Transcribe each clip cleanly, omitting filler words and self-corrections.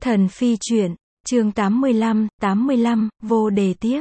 Thần phi truyện, chương 85, vô đề tiếp.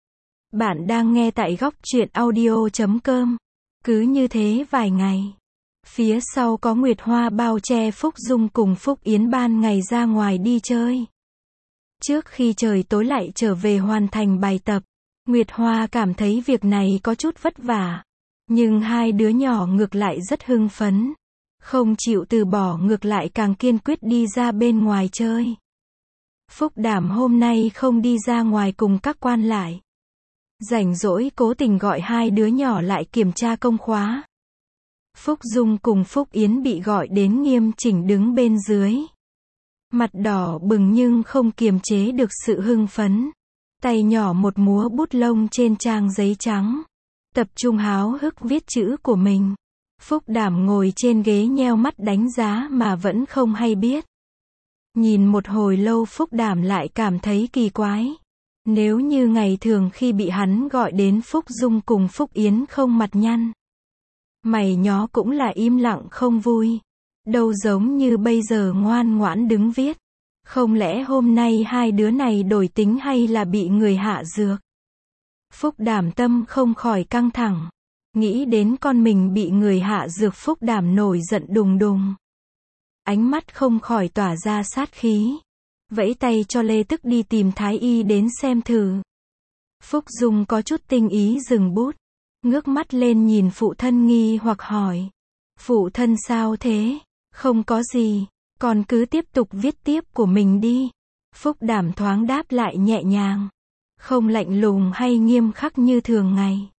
Bạn đang nghe tại góc truyện audio.com. Cứ như thế vài ngày. Phía sau có Nguyệt Hoa bao che Phúc Dung cùng Phúc Yến ban ngày ra ngoài đi chơi. Trước khi trời tối lại trở về hoàn thành bài tập, Nguyệt Hoa cảm thấy việc này có chút vất vả. Nhưng hai đứa nhỏ ngược lại rất hưng phấn. Không chịu từ bỏ, ngược lại càng kiên quyết đi ra bên ngoài chơi. Phúc Đảm hôm nay không đi ra ngoài cùng các quan lại. Rảnh rỗi cố tình gọi hai đứa nhỏ lại kiểm tra công khóa. Phúc Dung cùng Phúc Yến bị gọi đến nghiêm chỉnh đứng bên dưới. Mặt đỏ bừng nhưng không kiềm chế được sự hưng phấn. Tay nhỏ một múa bút lông trên trang giấy trắng. Tập trung háo hức viết chữ của mình. Phúc Đảm ngồi trên ghế nheo mắt đánh giá mà vẫn không hay biết. Nhìn một hồi lâu Phúc Đảm lại cảm thấy kỳ quái. Nếu như ngày thường khi bị hắn gọi đến, Phúc Dung cùng Phúc Yến không mặt nhăn, mày nhó cũng là im lặng không vui. Đâu giống như bây giờ ngoan ngoãn đứng viết. Không lẽ hôm nay hai đứa này đổi tính hay là bị người hạ dược? Phúc Đảm tâm không khỏi căng thẳng. Nghĩ đến con mình bị người hạ dược, Phúc Đảm nổi giận đùng đùng. Ánh mắt không khỏi tỏa ra sát khí. Vẫy tay cho Lê Tức đi tìm Thái Y đến xem thử. Phúc Dung có chút tinh ý dừng bút. Ngước mắt lên nhìn phụ thân nghi hoặc hỏi. Phụ thân sao thế? Không có gì, con cứ tiếp tục viết tiếp của mình đi. Phúc Đảm thoáng đáp lại nhẹ nhàng. Không lạnh lùng hay nghiêm khắc như thường ngày.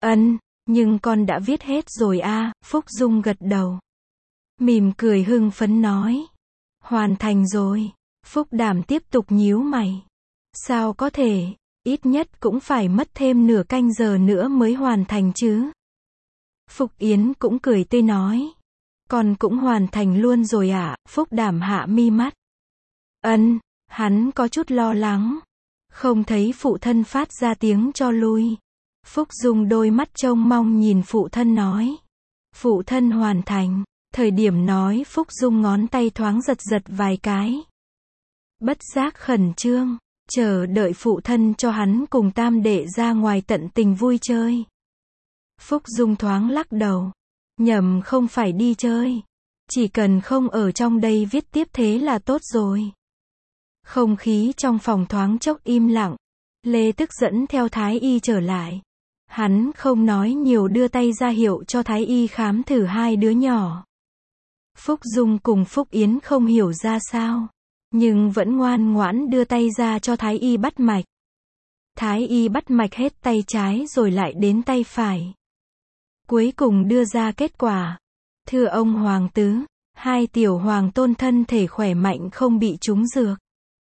Nhưng con đã viết hết rồi à, Phúc Dung gật đầu. Mỉm cười hưng phấn nói. Hoàn thành rồi. Phúc Đảm tiếp tục nhíu mày. Sao có thể, ít nhất cũng phải mất thêm nửa canh giờ nữa mới hoàn thành chứ. Phúc Yến cũng cười tươi nói. Con cũng hoàn thành luôn rồi ạ, Phúc Đảm hạ mi mắt. Hắn có chút lo lắng. Không thấy phụ thân phát ra tiếng cho lui. Phúc Dung đôi mắt trông mong nhìn phụ thân nói. Phụ thân hoàn thành. Thời điểm nói, Phúc Dung ngón tay thoáng giật giật vài cái. Bất giác khẩn trương, chờ đợi phụ thân cho hắn cùng tam đệ ra ngoài tận tình vui chơi. Phúc Dung thoáng lắc đầu. Nhầm, không phải đi chơi. Chỉ cần không ở trong đây viết tiếp thế là tốt rồi. Không khí trong phòng thoáng chốc im lặng. Lê Tức dẫn theo Thái Y trở lại. Hắn không nói nhiều, đưa tay ra hiệu cho Thái Y khám thử hai đứa nhỏ. Phúc Dung cùng Phúc Yến không hiểu ra sao, nhưng vẫn ngoan ngoãn đưa tay ra cho Thái Y bắt mạch. Thái Y bắt mạch hết tay trái rồi lại đến tay phải. Cuối cùng đưa ra kết quả. Thưa ông Hoàng tứ, hai tiểu hoàng tôn thân thể khỏe mạnh, không bị trúng dược.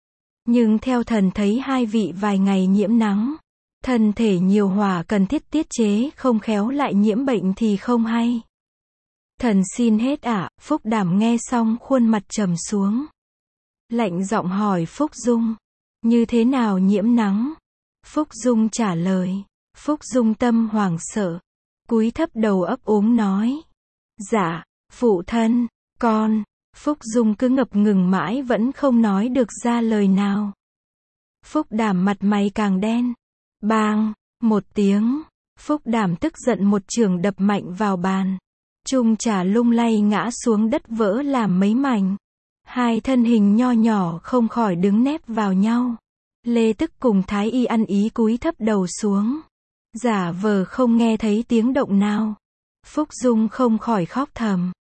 Nhưng theo thần thấy hai vị vài ngày nhiễm nắng. Thân thể nhiều hỏa cần thiết tiết chế, không khéo lại nhiễm bệnh thì không hay. Thần xin hết ạ. Phúc Đảm nghe xong khuôn mặt trầm xuống. Lạnh giọng hỏi Phúc Dung. Như thế nào nhiễm nắng? Phúc Dung trả lời. Phúc Dung tâm hoảng sợ. Cúi thấp đầu ấp úng nói. Dạ, phụ thân, con. Phúc Dung cứ ngập ngừng mãi vẫn không nói được ra lời nào. Phúc Đảm mặt mày càng đen. Bang, một tiếng. Phúc Đảm tức giận một chưởng đập mạnh vào bàn. Chung trà lung lay ngã xuống đất vỡ làm mấy mảnh. Hai thân hình nho nhỏ không khỏi đứng nép vào nhau. Lê Tức cùng Thái Y ăn ý cúi thấp đầu xuống. Giả vờ không nghe thấy tiếng động nào. Phúc Dung không khỏi khóc thầm.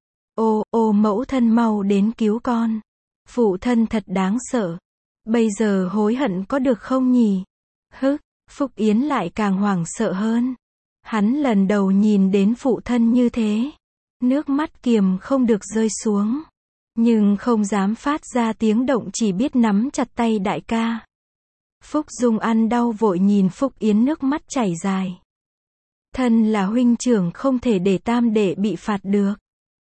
Ô mẫu thân mau đến cứu con. Phụ thân thật đáng sợ. Bây giờ hối hận có được không nhỉ? Phúc Yến lại càng hoảng sợ hơn. Hắn lần đầu nhìn đến phụ thân như thế. Nước mắt kiềm không được rơi xuống. Nhưng không dám phát ra tiếng động, chỉ biết nắm chặt tay đại ca. Phúc Dung ăn đau vội nhìn Phúc Yến nước mắt chảy dài. Thân là huynh trưởng không thể để tam đệ bị phạt được.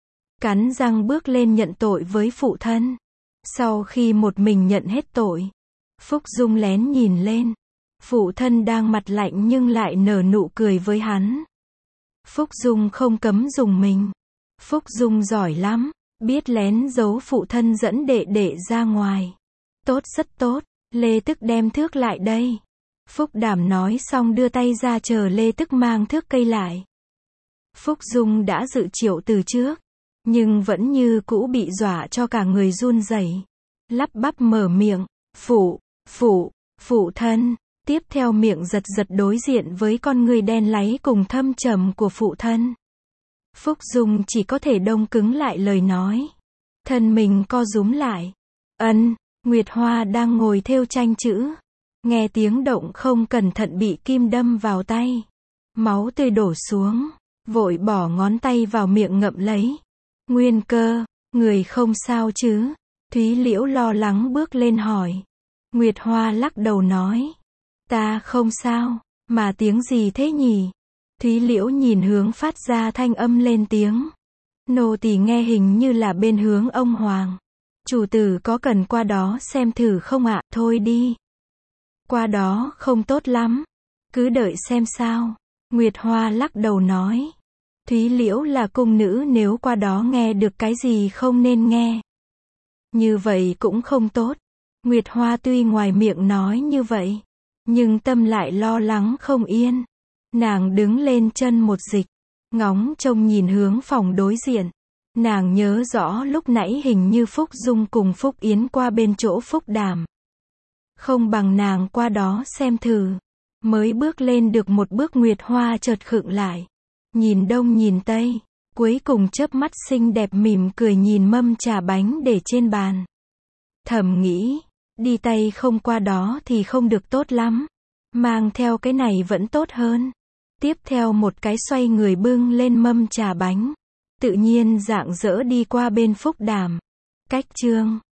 Cắn răng bước lên nhận tội với phụ thân. Sau khi một mình nhận hết tội, Phúc Dung lén nhìn lên. Phụ thân đang mặt lạnh nhưng lại nở nụ cười với hắn. Phúc Dung không cấm dùng mình. Phúc Dung giỏi lắm, biết lén giấu phụ thân dẫn đệ đệ ra ngoài. Tốt, rất tốt. Lê Tức đem thước lại đây. Phúc Đảm nói xong đưa tay ra chờ Lê Tức mang thước cây lại. Phúc Dung đã dự triệu từ trước, nhưng vẫn như cũ bị dọa cho cả người run rẩy, lắp bắp mở miệng, phụ thân. Tiếp theo miệng giật giật đối diện với con người đen láy cùng thâm trầm của phụ thân. Phúc Dung chỉ có thể đông cứng lại lời nói. Thân mình co rúm lại. Nguyệt Hoa đang ngồi thêu tranh chữ. Nghe tiếng động không cẩn thận bị kim đâm vào tay. Máu tươi đổ xuống. Vội bỏ ngón tay vào miệng ngậm lấy. Nguyên Cơ, người không sao chứ? Thúy Liễu lo lắng bước lên hỏi. Nguyệt Hoa lắc đầu nói. Ta không sao, mà tiếng gì thế nhỉ? Thúy Liễu nhìn hướng phát ra thanh âm lên tiếng. Nô tỳ nghe hình như là bên hướng ông Hoàng. Chủ tử có cần qua đó xem thử không ạ? Thôi đi. Qua đó không tốt lắm. Cứ đợi xem sao. Nguyệt Hoa lắc đầu nói. Thúy Liễu là cung nữ, nếu qua đó nghe được cái gì không nên nghe, như vậy cũng không tốt. Nguyệt Hoa tuy ngoài miệng nói như vậy, nhưng tâm lại lo lắng không yên. Nàng đứng lên chân một dịch, ngóng trông nhìn hướng phòng đối diện. Nàng nhớ rõ lúc nãy hình như Phúc Dung cùng Phúc Yến qua bên chỗ Phúc Đảm. Không bằng nàng qua đó xem thử. Mới bước lên được một bước, Nguyệt Hoa chợt khựng lại. Nhìn đông nhìn tây, cuối cùng chớp mắt xinh đẹp mỉm cười nhìn mâm trà bánh để trên bàn. Thầm nghĩ, đi tay không qua đó thì không được tốt lắm. Mang theo cái này vẫn tốt hơn. Tiếp theo một cái xoay người bưng lên mâm trà bánh. Tự nhiên rạng rỡ đi qua bên Phúc Đảm. Cách chương